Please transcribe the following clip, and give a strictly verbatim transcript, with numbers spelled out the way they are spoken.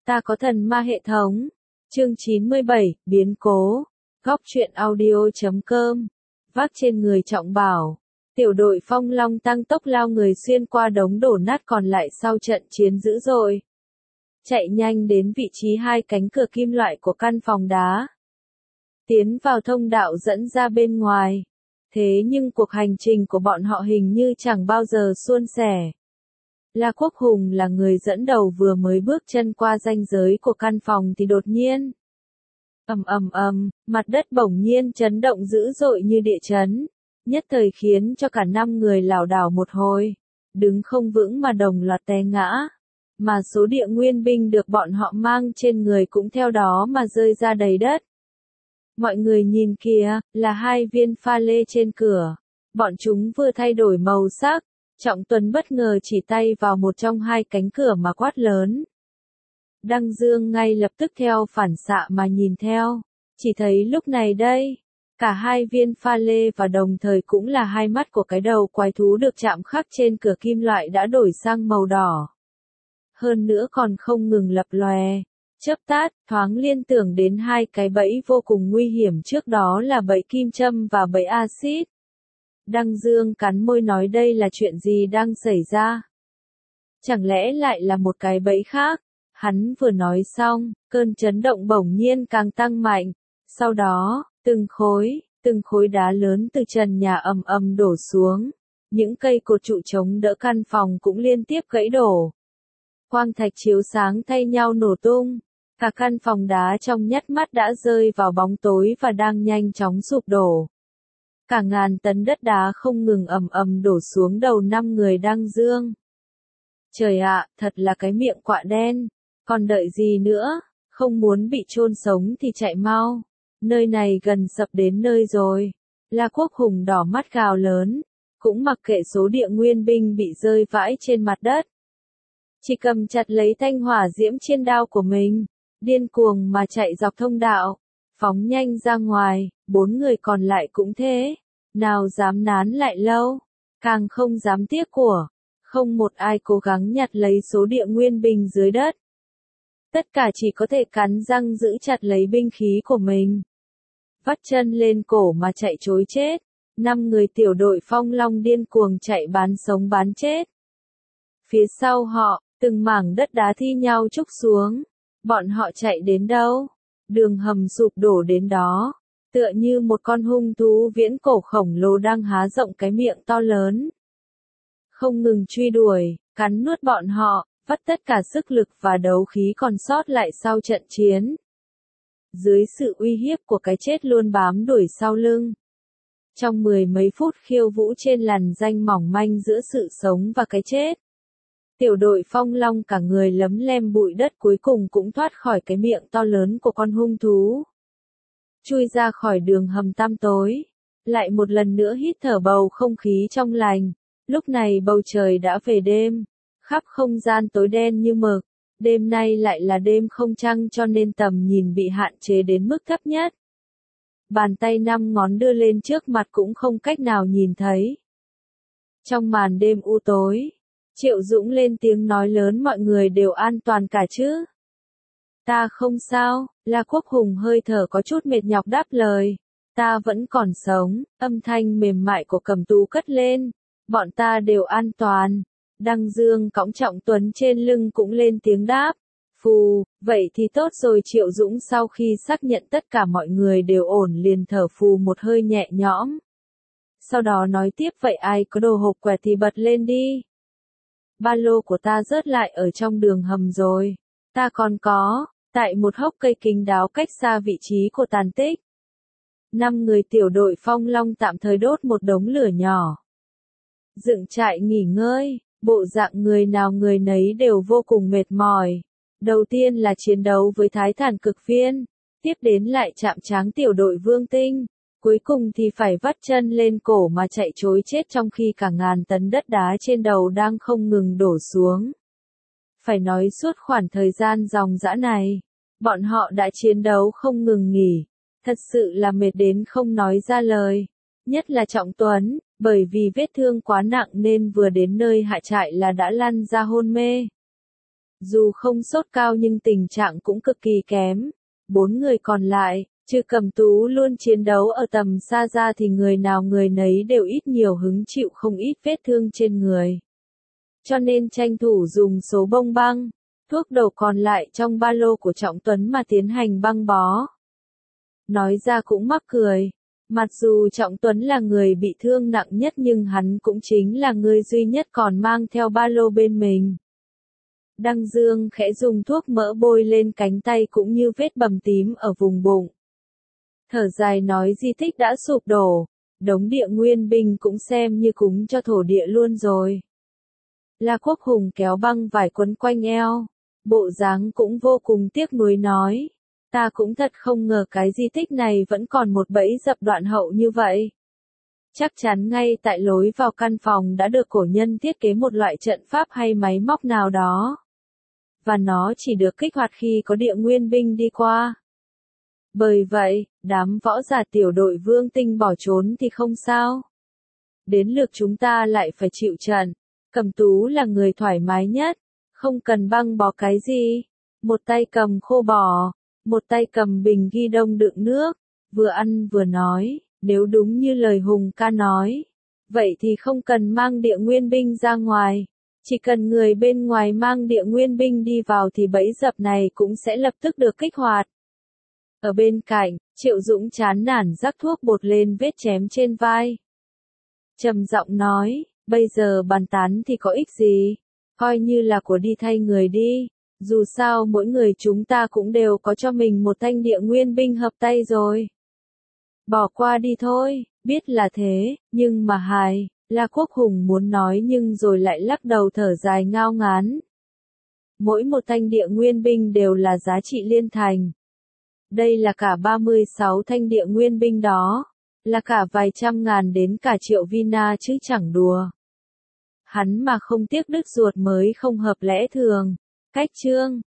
Ta có thần ma hệ thống. Chương chín mươi bảy, biến cố. Góc truyện audio chấm com. Vác trên người Trọng Bảo. Tiểu đội Phong Long tăng tốc lao người xuyên qua đống đổ nát còn lại sau trận chiến dữ dội. Chạy nhanh đến vị trí hai cánh cửa kim loại của căn phòng đá. Tiến vào thông đạo dẫn ra bên ngoài. Thế nhưng cuộc hành trình của bọn họ hình như chẳng bao giờ suôn sẻ. La Quốc Hùng là người dẫn đầu vừa mới bước chân qua ranh giới của căn phòng thì đột nhiên. Ầm ầm ầm, mặt đất bỗng nhiên chấn động dữ dội như địa chấn, nhất thời khiến cho cả năm người lảo đảo một hồi, đứng không vững mà đồng loạt té ngã, mà số địa nguyên binh được bọn họ mang trên người cũng theo đó mà rơi ra đầy đất. Mọi người nhìn kìa, là hai viên pha lê trên cửa, bọn chúng vừa thay đổi màu sắc. Trọng Tuấn bất ngờ chỉ tay vào một trong hai cánh cửa mà quát lớn. Đăng Dương ngay lập tức theo phản xạ mà nhìn theo, chỉ thấy lúc này đây, cả hai viên pha lê và đồng thời cũng là hai mắt của cái đầu quái thú được chạm khắc trên cửa kim loại đã đổi sang màu đỏ. Hơn nữa còn không ngừng lập lòe, chớp tát, thoáng liên tưởng đến hai cái bẫy vô cùng nguy hiểm trước đó là bẫy kim châm và bẫy axit. Đăng Dương cắn môi nói đây là chuyện gì đang xảy ra? Chẳng lẽ lại là một cái bẫy khác? Hắn vừa nói xong, cơn chấn động bỗng nhiên càng tăng mạnh. Sau đó, từng khối, từng khối đá lớn từ trần nhà ầm ầm đổ xuống. Những cây cột trụ chống đỡ căn phòng cũng liên tiếp gãy đổ. Quang thạch chiếu sáng thay nhau nổ tung. Cả căn phòng đá trong nháy mắt đã rơi vào bóng tối và đang nhanh chóng sụp đổ. Cả ngàn tấn đất đá không ngừng ầm ầm đổ xuống đầu năm người Đăng Dương. Trời ạ, thật là cái miệng quạ đen. Còn đợi gì nữa, không muốn bị chôn sống thì chạy mau. Nơi này gần sập đến nơi rồi. La Quốc Hùng đỏ mắt gào lớn, cũng mặc kệ số địa nguyên binh bị rơi vãi trên mặt đất. Chỉ cầm chặt lấy thanh hỏa diễm trên đao của mình, điên cuồng mà chạy dọc thông đạo, phóng nhanh ra ngoài, bốn người còn lại cũng thế. Nào dám nán lại lâu, càng không dám tiếc của, không một ai cố gắng nhặt lấy số địa nguyên binh dưới đất. Tất cả chỉ có thể cắn răng giữ chặt lấy binh khí của mình. Vắt chân lên cổ mà chạy trối chết, năm người tiểu đội Phong Long điên cuồng chạy bán sống bán chết. Phía sau họ, từng mảng đất đá thi nhau trúc xuống, bọn họ chạy đến đâu? Đường hầm sụp đổ đến đó. Tựa như một con hung thú viễn cổ khổng lồ đang há rộng cái miệng to lớn. Không ngừng truy đuổi, cắn nuốt bọn họ, vắt tất cả sức lực và đấu khí còn sót lại sau trận chiến. Dưới sự uy hiếp của cái chết luôn bám đuổi sau lưng. Trong mười mấy phút khiêu vũ trên làn danh mỏng manh giữa sự sống và cái chết. Tiểu đội Phong Long cả người lấm lem bụi đất cuối cùng cũng thoát khỏi cái miệng to lớn của con hung thú. Chui ra khỏi đường hầm tăm tối, lại một lần nữa hít thở bầu không khí trong lành. Lúc này bầu trời đã về đêm, khắp không gian tối đen như mực. Đêm nay lại là đêm không trăng cho nên tầm nhìn bị hạn chế đến mức thấp nhất. Bàn tay năm ngón đưa lên trước mặt cũng không cách nào nhìn thấy. Trong màn đêm u tối, Triệu Dũng lên tiếng nói lớn mọi người đều an toàn cả chứ? Ta không sao, La Quốc Hùng hơi thở có chút mệt nhọc đáp lời. Ta vẫn còn sống, âm thanh mềm mại của Cẩm Tú cất lên. Bọn ta đều an toàn. Đăng Dương cõng Trọng Tuấn trên lưng cũng lên tiếng đáp. Phù, vậy thì tốt rồi. Triệu Dũng sau khi xác nhận tất cả mọi người đều ổn liền thở phù một hơi nhẹ nhõm. Sau đó nói tiếp vậy ai có đồ hộp quẹt thì bật lên đi. Ba lô của ta rớt lại ở trong đường hầm rồi. Ta còn có, tại một hốc cây kính đáo cách xa vị trí của tàn tích. Năm người tiểu đội Phong Long tạm thời đốt một đống lửa nhỏ. Dựng trại nghỉ ngơi, bộ dạng người nào người nấy đều vô cùng mệt mỏi. Đầu tiên là chiến đấu với Thái Thản Cực Viên, tiếp đến lại chạm trán tiểu đội Vương Tinh, cuối cùng thì phải vắt chân lên cổ mà chạy trối chết trong khi cả ngàn tấn đất đá trên đầu đang không ngừng đổ xuống. Phải nói suốt khoảng thời gian ròng rã này, bọn họ đã chiến đấu không ngừng nghỉ, thật sự là mệt đến không nói ra lời. Nhất là Trọng Tuấn, bởi vì vết thương quá nặng nên vừa đến nơi hạ trại là đã lăn ra hôn mê. Dù không sốt cao nhưng tình trạng cũng cực kỳ kém. Bốn người còn lại, trừ Cẩm Tú luôn chiến đấu ở tầm xa ra thì người nào người nấy đều ít nhiều hứng chịu không ít vết thương trên người. Cho nên tranh thủ dùng số bông băng, thuốc đầu còn lại trong ba lô của Trọng Tuấn mà tiến hành băng bó. Nói ra cũng mắc cười. Mặc dù Trọng Tuấn là người bị thương nặng nhất nhưng hắn cũng chính là người duy nhất còn mang theo ba lô bên mình. Đăng Dương khẽ dùng thuốc mỡ bôi lên cánh tay cũng như vết bầm tím ở vùng bụng. Thở dài nói di tích đã sụp đổ, đống địa nguyên binh cũng xem như cúng cho thổ địa luôn rồi. La Quốc Hùng kéo băng vải quấn quanh eo, bộ dáng cũng vô cùng tiếc nuối nói. Ta cũng thật không ngờ cái di tích này vẫn còn một bẫy dập đoạn hậu như vậy. Chắc chắn ngay tại lối vào căn phòng đã được cổ nhân thiết kế một loại trận pháp hay máy móc nào đó. Và nó chỉ được kích hoạt khi có địa nguyên binh đi qua. Bởi vậy, đám võ giả tiểu đội Vương Tinh bỏ trốn thì không sao. Đến lượt chúng ta lại phải chịu trận. Cẩm Tú là người thoải mái nhất, không cần băng bó cái gì. Một tay cầm khô bò, một tay cầm bình ghi đông đựng nước, vừa ăn vừa nói, nếu đúng như lời Hùng ca nói. Vậy thì không cần mang địa nguyên binh ra ngoài. Chỉ cần người bên ngoài mang địa nguyên binh đi vào thì bẫy dập này cũng sẽ lập tức được kích hoạt. Ở bên cạnh, Triệu Dũng chán nản rắc thuốc bột lên vết chém trên vai. Trầm giọng nói, bây giờ bàn tán thì có ích gì, coi như là của đi thay người đi, dù sao mỗi người chúng ta cũng đều có cho mình một thanh địa nguyên binh hợp tay rồi. Bỏ qua đi thôi, biết là thế, nhưng mà hài, La Quốc Hùng muốn nói nhưng rồi lại lắc đầu thở dài ngao ngán. Mỗi một thanh địa nguyên binh đều là giá trị liên thành. Đây là cả ba mươi sáu thanh địa nguyên binh đó, là cả vài trăm ngàn đến cả triệu vina chứ chẳng đùa. Hắn mà không tiếc đứt ruột mới không hợp lẽ thường. Cách chương